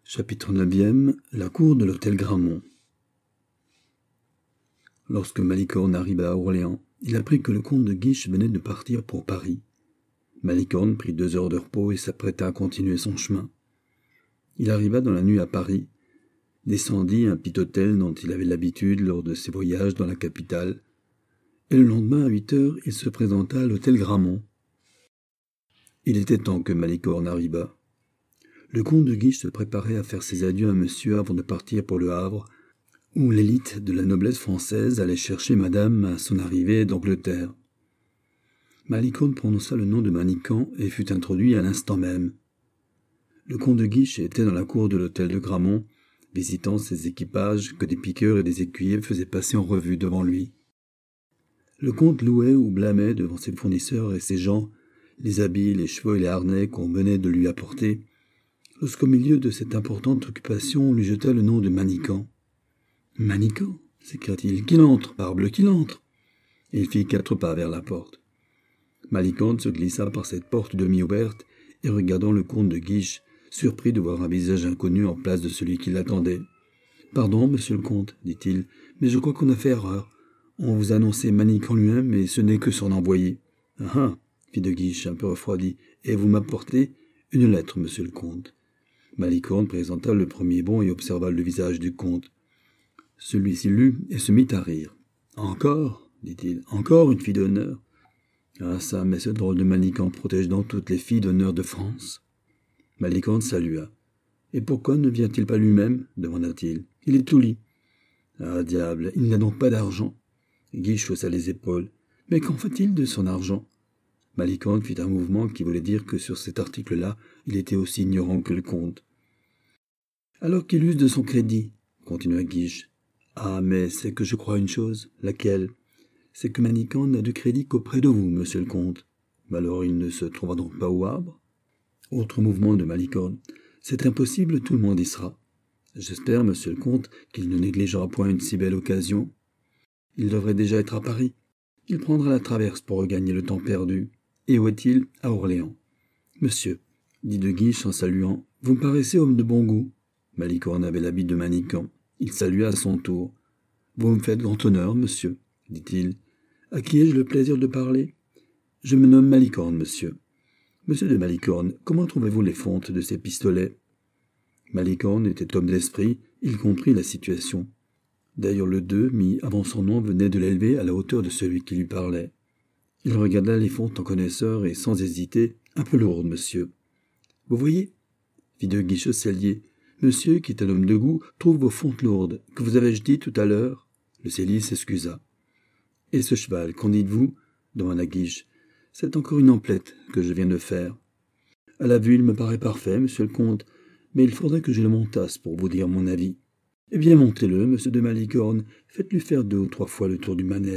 Chapitre 9e. La cour de l'hôtel Grammont. Lorsque Malicorne arriva à Orléans, il apprit que le comte de Guiche venait de partir pour Paris. Malicorne prit 2 heures de repos et s'apprêta à continuer son chemin. Il arriva dans la nuit à Paris, descendit un petit hôtel dont il avait l'habitude lors de ses voyages dans la capitale, et le lendemain à 8 heures, il se présenta à l'hôtel Grammont. Il était temps que Malicorne arriva. Le comte de Guiche se préparait à faire ses adieux à monsieur avant de partir pour le Havre, où l'élite de la noblesse française allait chercher madame à son arrivée d'Angleterre. Malicorne prononça le nom de Manicamp et fut introduit à l'instant même. Le comte de Guiche était dans la cour de l'hôtel de Grammont, visitant ses équipages que des piqueurs et des écuyers faisaient passer en revue devant lui. Le comte louait ou blâmait devant ses fournisseurs et ses gens les habits, les chevaux et les harnais qu'on venait de lui apporter, lorsqu'au milieu de cette importante occupation, on lui jeta le nom de Manicamp. « Manicamp » s'écria-t-il. « Qu'il entre, parbleu, qu'il entre !» Et il fit 4 pas vers la porte. Malicorne se glissa par cette porte demi-ouverte et regardant le comte de Guiche, surpris de voir un visage inconnu en place de celui qui l'attendait. « Pardon, monsieur le comte, dit-il, mais je crois qu'on a fait erreur. On vous a annoncé Manicamp lui-même, et ce n'est que son envoyé. »« Ah ah !» fit de Guiche, un peu refroidi. « Et vous m'apportez une lettre, monsieur le comte. » Malicorne présenta le premier bon et observa le visage du comte. Celui-ci lut et se mit à rire. « Encore, dit-il, encore une fille d'honneur. Ah ça, mais ce drôle de Manicamp protège donc toutes les filles d'honneur de France. » Malicorne salua. « Et pourquoi ne vient-il pas lui-même » demanda-t-il. « Il est tout lit. »« Ah diable, il n'a donc pas d'argent. » Guiche haussa les épaules. « Mais qu'en fait-il de son argent ?» Malicorne fit un mouvement qui voulait dire que sur cet article-là, il était aussi ignorant que le comte. « Alors qu'il use de son crédit, » continua Guiche. « Ah, mais c'est que je crois une chose. »« Laquelle ?»« C'est que Manicamp n'a de crédit qu'auprès de vous, monsieur le comte. »« Alors il ne se trouvera donc pas au Havre ?» Autre mouvement de Malicorne. « C'est impossible, tout le monde y sera. »« J'espère, monsieur le comte, qu'il ne négligera point une si belle occasion. Il devrait déjà être à Paris. Il prendra la traverse pour regagner le temps perdu. Et où est-il ? À Orléans. »« Monsieur, dit de Guiche en saluant, vous me paraissez homme de bon goût. » Malicorne avait l'habit de Manicamp. Il salua à son tour. « Vous me faites grand honneur, monsieur, dit-il. À qui ai-je le plaisir de parler ? Je me nomme Malicorne, monsieur. Monsieur de Malicorne, comment trouvez-vous les fontes de ces pistolets ? » Malicorne était homme d'esprit, il comprit la situation. D'ailleurs le 2, mis avant son nom, venait de l'élever à la hauteur de celui qui lui parlait. Il regarda les fontes en connaisseur et, sans hésiter, « Un peu lourdes, monsieur. »« Vous voyez » fit de Guiche au cellier. « Monsieur, qui est un homme de goût, trouve vos fontes lourdes. Que vous avais-je dit tout à l'heure ?» Le cellier s'excusa. « Et ce cheval, qu'en dites-vous » demanda Guiche. « C'est encore une emplette que je viens de faire. À la vue, il me paraît parfait, monsieur le comte, mais il faudrait que je le montasse pour vous dire mon avis. Eh bien, montez-le, monsieur de Malicorne, faites-lui faire 2 ou 3 fois le tour du manège. »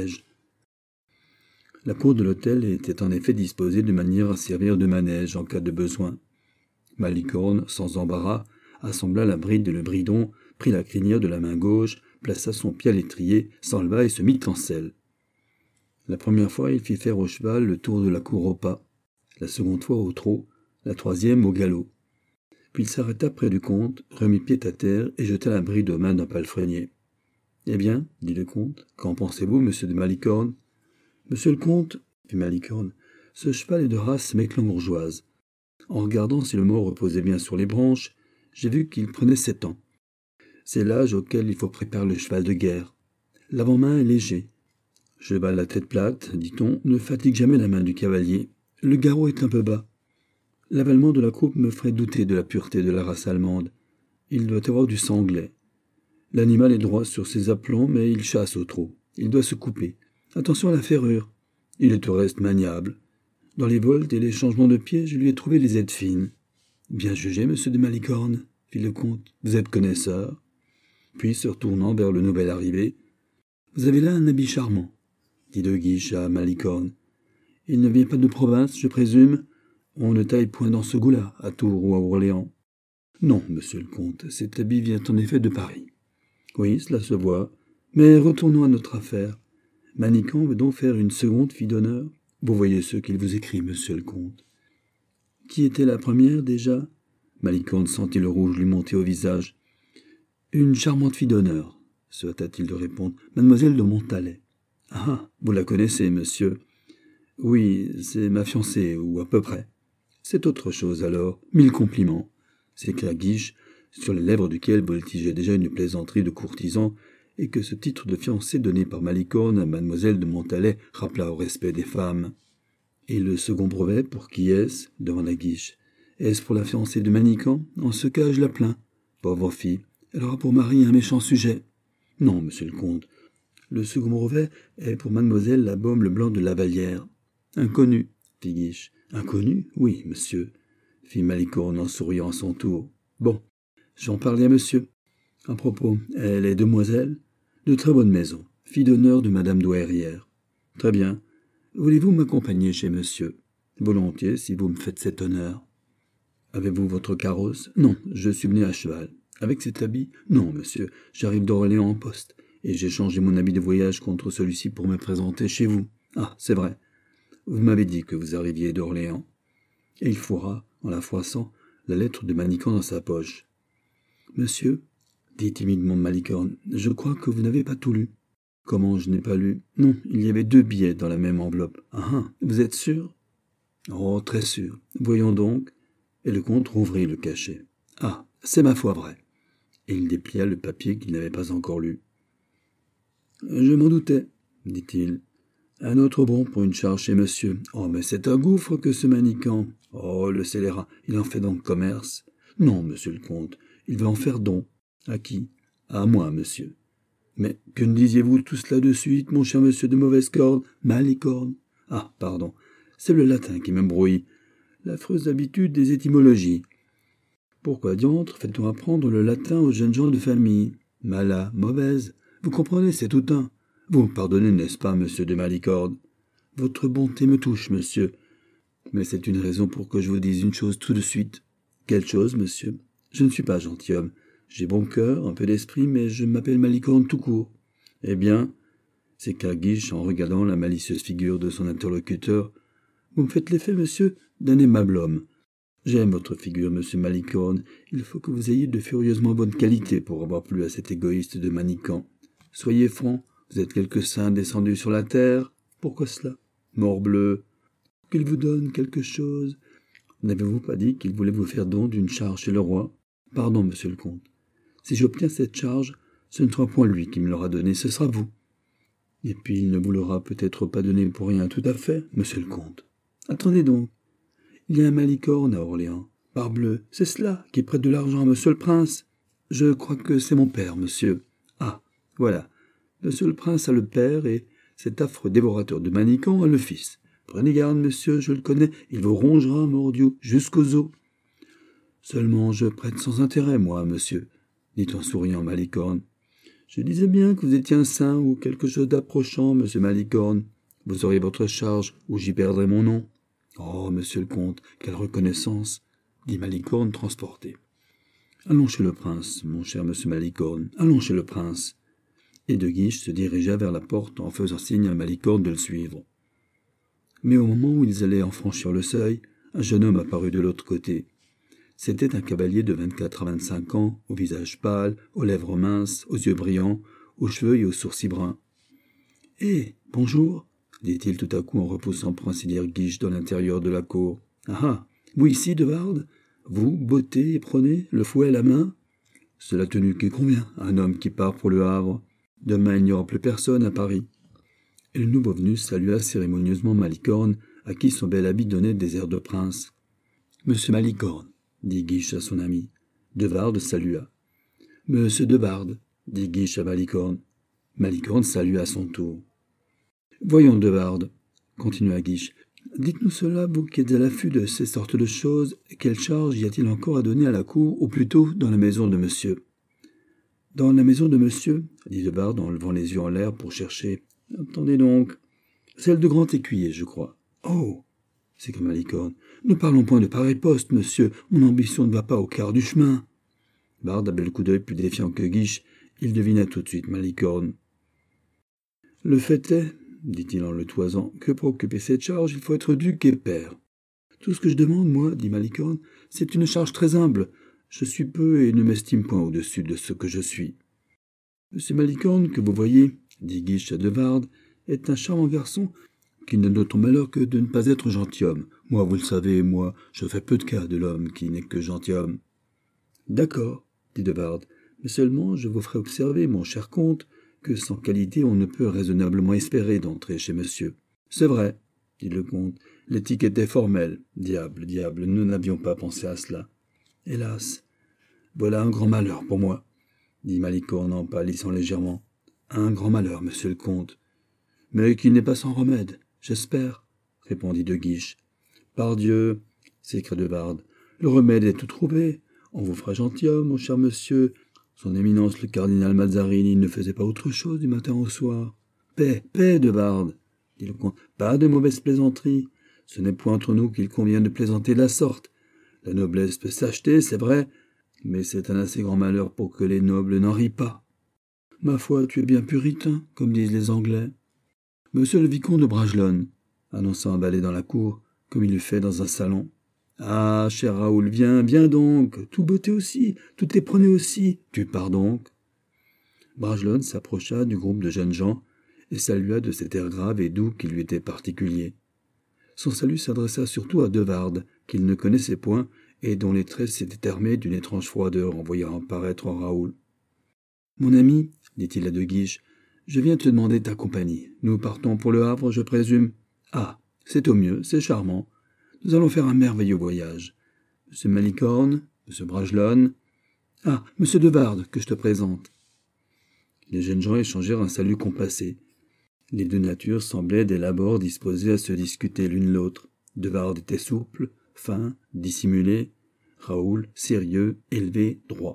La cour de l'hôtel était en effet disposée de manière à servir de manège en cas de besoin. Malicorne, sans embarras, assembla la bride et le bridon, prit la crinière de la main gauche, plaça son pied à l'étrier, s'enleva et se mit en selle. La première fois, il fit faire au cheval le tour de la cour au pas, la seconde fois au trot, la troisième au galop. Puis il s'arrêta près du comte, remit pied à terre et jeta la bride aux mains d'un palefrenier. « Eh bien, dit le comte, qu'en pensez-vous, monsieur de Malicorne ?»« Monsieur le comte, fit Malicorne, ce cheval est de race mecklembourgeoise. En regardant si le mort reposait bien sur les branches, j'ai vu qu'il prenait 7 ans. C'est l'âge auquel il faut préparer le cheval de guerre. L'avant-main est léger. Cheval à tête plate, dit-on, ne fatigue jamais la main du cavalier. Le garrot est un peu bas. L'avalement de la croupe me ferait douter de la pureté de la race allemande. Il doit avoir du sanglais. L'animal est droit sur ses aplombs, mais il chasse au trot. Il doit se couper. Attention à la ferrure. Il est au reste maniable. Dans les voltes et les changements de pied, je lui ai trouvé les aides fines. »« Bien jugé, monsieur de Malicorne, » fit le comte. « Vous êtes connaisseur. » Puis, se retournant vers le nouvel arrivé, « Vous avez là un habit charmant, » dit de Guiche à Malicorne. « Il ne vient pas de province, je présume. On ne taille point dans ce goût-là, à Tours ou à Orléans. »« Non, monsieur le comte, cet habit vient en effet de Paris. »« Oui, cela se voit. Mais retournons à notre affaire. Manicamp veut donc faire une seconde fille d'honneur. Vous voyez ce qu'il vous écrit, monsieur le comte. » Qui était la première, déjà ? Malicorne sentit le rouge lui monter au visage. « Une charmante fille d'honneur, » se hâta-t-il de répondre, « mademoiselle de Montalais. »« Ah, vous la connaissez, monsieur ?»« Oui, c'est ma fiancée, ou à peu près. »« C'est autre chose, alors. 1000 compliments. » s'écria Guiche, sur les lèvres duquel voltigeait déjà une plaisanterie de courtisan, et que ce titre de fiancée donné par Malicorne à mademoiselle de Montalais rappela au respect des femmes. « Et le second brevet, pour qui est-ce » demanda Guiche. « Est-ce pour la fiancée de Manicamp ? En ce cas, je la plains. Pauvre fille, elle aura pour mari un méchant sujet. »« Non, monsieur le comte. Le second brevet est pour mademoiselle la Baume Leblanc de Lavallière. »« Inconnu, fit Guiche. »« Inconnu ? Oui, monsieur, fit Malicorne en souriant à son tour. Bon, j'en parlais à monsieur. À propos, elle est demoiselle de très bonne maison, fille d'honneur de madame Douairière. Très bien. Voulez-vous m'accompagner chez monsieur? Volontiers, si vous me faites cet honneur. Avez-vous votre carrosse? Non, je suis venu à cheval. Avec cet habit? Non, monsieur, j'arrive d'Orléans en poste, et j'ai changé mon habit de voyage contre celui-ci pour me présenter chez vous. Ah, c'est vrai. Vous m'avez dit que vous arriviez d'Orléans. Et il fourra, en la froissant, la lettre de Manicamp dans sa poche. Monsieur, dit timidement Malicorne, je crois que vous n'avez pas tout lu. Comment je n'ai pas lu? Non, il y avait 2 billets dans la même enveloppe. Ah, vous êtes sûr? Oh, très sûr. Voyons donc. Et le comte rouvrit le cachet. Ah, c'est ma foi vrai. Et il déplia le papier qu'il n'avait pas encore lu. Je m'en doutais, dit-il. Un autre bon pour une charge chez monsieur. Oh, mais c'est un gouffre que ce Manicamp. Oh, le scélérat, il en fait donc commerce? Non, monsieur le comte, il va en faire don. À qui? À moi, monsieur. Mais que ne disiez-vous tout cela de suite, mon cher monsieur de mauvaise corde? Malicorne. Ah, pardon, c'est le latin qui me brouille. L'affreuse habitude des étymologies. Pourquoi diantre fait-on apprendre le latin aux jeunes gens de famille? Mala, mauvaise. Vous comprenez, c'est tout un. Vous me pardonnez, n'est-ce pas, monsieur de Malicorne? Votre bonté me touche, monsieur. Mais c'est une raison pour que je vous dise une chose tout de suite. Quelle chose, monsieur? Je ne suis pas gentilhomme. J'ai bon cœur, un peu d'esprit, mais je m'appelle Malicorne tout court. Eh bien, s'écria Guiche en regardant la malicieuse figure de son interlocuteur, vous me faites l'effet, monsieur, d'un aimable homme. J'aime votre figure, monsieur Malicorne. Il faut que vous ayez de furieusement bonnes qualités pour avoir plu à cet égoïste de Manicamp. Soyez franc, vous êtes quelques saints descendus sur la terre. Pourquoi cela? Morbleu, qu'il vous donne quelque chose. N'avez-vous pas dit qu'il voulait vous faire don d'une charge chez le roi? Pardon, monsieur le comte. Si j'obtiens cette charge, ce ne sera point lui qui me l'aura donnée, ce sera vous. Et puis il ne vous l'aura peut-être pas donné pour rien tout à fait, monsieur le comte. Attendez donc. Il y a un Malicorne à Orléans. Parbleu, c'est cela qui prête de l'argent à monsieur le prince. Je crois que c'est mon père, monsieur. Ah, voilà. Monsieur le prince a le père et cet affreux dévorateur de Manicamp a le fils. Prenez garde, monsieur, je le connais, il vous rongera, mordieu, jusqu'aux os. Seulement, je prête sans intérêt, moi, monsieur, dit en souriant Malicorne. Je disais bien que vous étiez un saint ou quelque chose d'approchant, monsieur Malicorne. Vous aurez votre charge, ou j'y perdrai mon nom. Oh, monsieur le comte, quelle reconnaissance, dit Malicorne transporté. Allons chez le prince, mon cher monsieur Malicorne, allons chez le prince. Et De Guiche se dirigea vers la porte en faisant signe à Malicorne de le suivre. Mais au moment où ils allaient en franchir le seuil, un jeune homme apparut de l'autre côté. C'était un cavalier de 24 à 25 ans, au visage pâle, aux lèvres minces, aux yeux brillants, aux cheveux et aux sourcils bruns. « Eh, bonjour !» dit-il tout à coup en repoussant pour ainsi dire Guiche dans l'intérieur de la cour. « Ah, vous ici, de Wardes? Vous, beauté et prôné, le fouet à la main? C'est la tenue qui convient à un homme qui part pour le Havre. Demain, il n'y aura plus personne à Paris. » Et le nouveau venu salua cérémonieusement Malicorne, à qui son bel habit donnait des airs de prince. « Monsieur Malicorne, » dit Guiche à son ami. De Wardes salua. « Monsieur de Wardes, » dit Guiche à Malicorne. Malicorne salua à son tour. « Voyons, de Wardes, » continua Guiche, « dites-nous cela, vous qui êtes à l'affût de ces sortes de choses, quelle charge y a-t-il encore à donner à la cour, ou plutôt dans la maison de monsieur ?»« Dans la maison de monsieur, » dit de Wardes en levant les yeux en l'air pour chercher. « Attendez donc, celle de grand écuyer, je crois. »« Oh !» s'écria Malicorne. « Ne parlons point de pareil poste, monsieur. Mon ambition ne va pas au quart du chemin. » Wardes avait le coup d'œil plus défiant que Guiche. Il devina tout de suite Malicorne. « Le fait est, dit-il en le toisant, que pour occuper cette charge, il faut être duc et pair. Tout ce que je demande, moi, dit Malicorne, c'est une charge très humble. Je suis peu et ne m'estime point au-dessus de ce que je suis. Monsieur Malicorne, que vous voyez, dit Guiche à de Wardes, est un charmant garçon qui n'a d'autre malheur que de ne pas être gentilhomme. Moi, vous le savez, moi, je fais peu de cas de l'homme qui n'est que gentilhomme. D'accord, dit de Wardes, mais seulement je vous ferai observer, mon cher comte, que sans qualité on ne peut raisonnablement espérer d'entrer chez monsieur. C'est vrai, dit le comte, l'étiquette est formelle. Diable, diable, nous n'avions pas pensé à cela. Hélas, voilà un grand malheur pour moi, dit Malicorne en pâlissant légèrement. Un grand malheur, monsieur le comte. Mais qui n'est pas sans remède, j'espère, répondit de Guiche. Pardieu, s'écria de Wardes, le remède est tout trouvé. On vous fera gentilhomme, mon cher monsieur. Son éminence le cardinal Mazarini ne faisait pas autre chose du matin au soir. Paix, paix, de Wardes, dit le comte, pas de mauvaises plaisanteries. Ce n'est point entre nous qu'il convient de plaisanter de la sorte. La noblesse peut s'acheter, c'est vrai, mais c'est un assez grand malheur pour que les nobles n'en rient pas. Ma foi, tu es bien puritain, comme disent les Anglais. Monsieur le vicomte de Bragelonne, annonça un valet dans la cour, comme il eût fait dans un salon. Ah, cher Raoul, viens, viens donc, tout beauté aussi, tout éprenez aussi, tu pars donc. Bragelonne s'approcha du groupe de jeunes gens et salua de cet air grave et doux qui lui était particulier. Son salut s'adressa surtout à de Wardes, qu'il ne connaissait point et dont les traits s'étaient armés d'une étrange froideur en voyant apparaître Raoul. « Mon ami, dit-il à de Guiche, je viens te demander ta compagnie. Nous partons pour le Havre, je présume. Ah, c'est au mieux, c'est charmant. Nous allons faire un merveilleux voyage. Monsieur Malicorne, monsieur Bragelonne. Ah, monsieur de Wardes, que je te présente. » Les jeunes gens échangèrent un salut compassé. Les deux natures semblaient dès l'abord disposées à se discuter l'une l'autre. De Wardes était souple, fin, dissimulé. Raoul, sérieux, élevé, droit.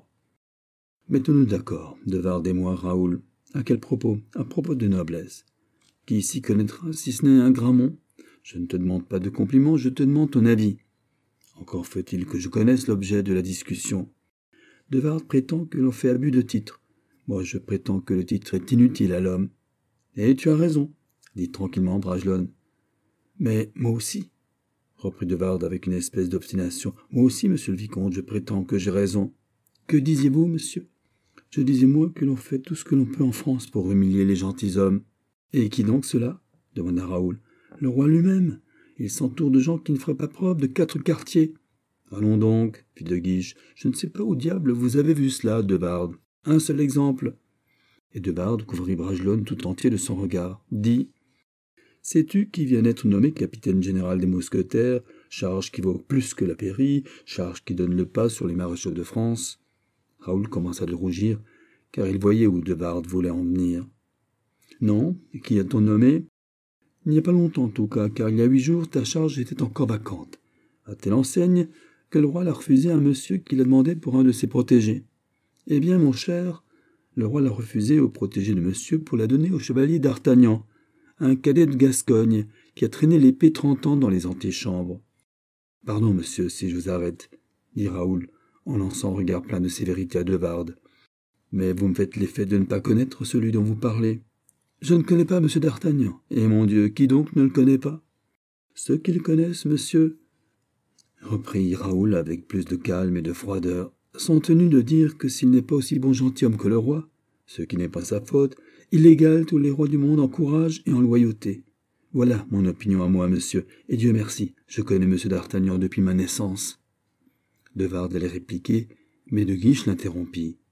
« Mettons-nous d'accord, de Wardes et moi, Raoul. À quel propos? À propos de noblesse. Qui s'y connaîtra, si ce n'est un Grammont? Je ne te demande pas de compliments, je te demande ton avis. Encore faut-il que je connaisse l'objet de la discussion. De Wardes prétend que l'on fait abus de titre. Moi, je prétends que le titre est inutile à l'homme. Et tu as raison, dit tranquillement Bragelonne. Mais moi aussi, reprit de Wardes avec une espèce d'obstination. Moi aussi, monsieur le vicomte, je prétends que j'ai raison. Que disiez-vous, monsieur? Je disais, moi, que l'on fait tout ce que l'on peut en France pour humilier les gentilshommes. Et qui donc cela? Demanda Raoul. Le roi lui-même. Il s'entoure de gens qui ne feraient pas preuve de 4 quartiers. Allons donc, fit de Guiche. Je ne sais pas où diable vous avez vu cela, de Wardes. Un seul exemple. Et de Wardes couvrit Bragelonne tout entier de son regard. Dit: sais-tu qui vient d'être nommé capitaine général des mousquetaires, charge qui vaut plus que la pairie, charge qui donne le pas sur les maréchaux de France? Raoul commença de rougir, car il voyait où de Wardes voulait en venir. Non, et qui a-t-on nommé? Il n'y a pas longtemps en tout cas, car il y a 8 jours ta charge était encore vacante. À telle enseigne que le roi l'a refusée à un monsieur qui l'a demandé pour un de ses protégés. Eh bien, mon cher, le roi l'a refusée au protégé de monsieur pour la donner au chevalier d'Artagnan, un cadet de Gascogne qui a traîné l'épée 30 ans dans les antichambres. « Pardon, monsieur, si je vous arrête, » dit Raoul, en lançant un regard plein de sévérité à de Wardes. « Mais vous me faites l'effet de ne pas connaître celui dont vous parlez. Je ne connais pas monsieur d'Artagnan. Et mon Dieu, qui donc ne le connaît pas? Ceux qui le connaissent, monsieur, reprit Raoul avec plus de calme et de froideur, sont tenus de dire que s'il n'est pas aussi bon gentilhomme que le roi, ce qui n'est pas sa faute, il égale tous les rois du monde en courage et en loyauté. Voilà mon opinion à moi, monsieur, et Dieu merci, je connais monsieur d'Artagnan depuis ma naissance. De Wardes allait répliquer, mais de Guiche l'interrompit.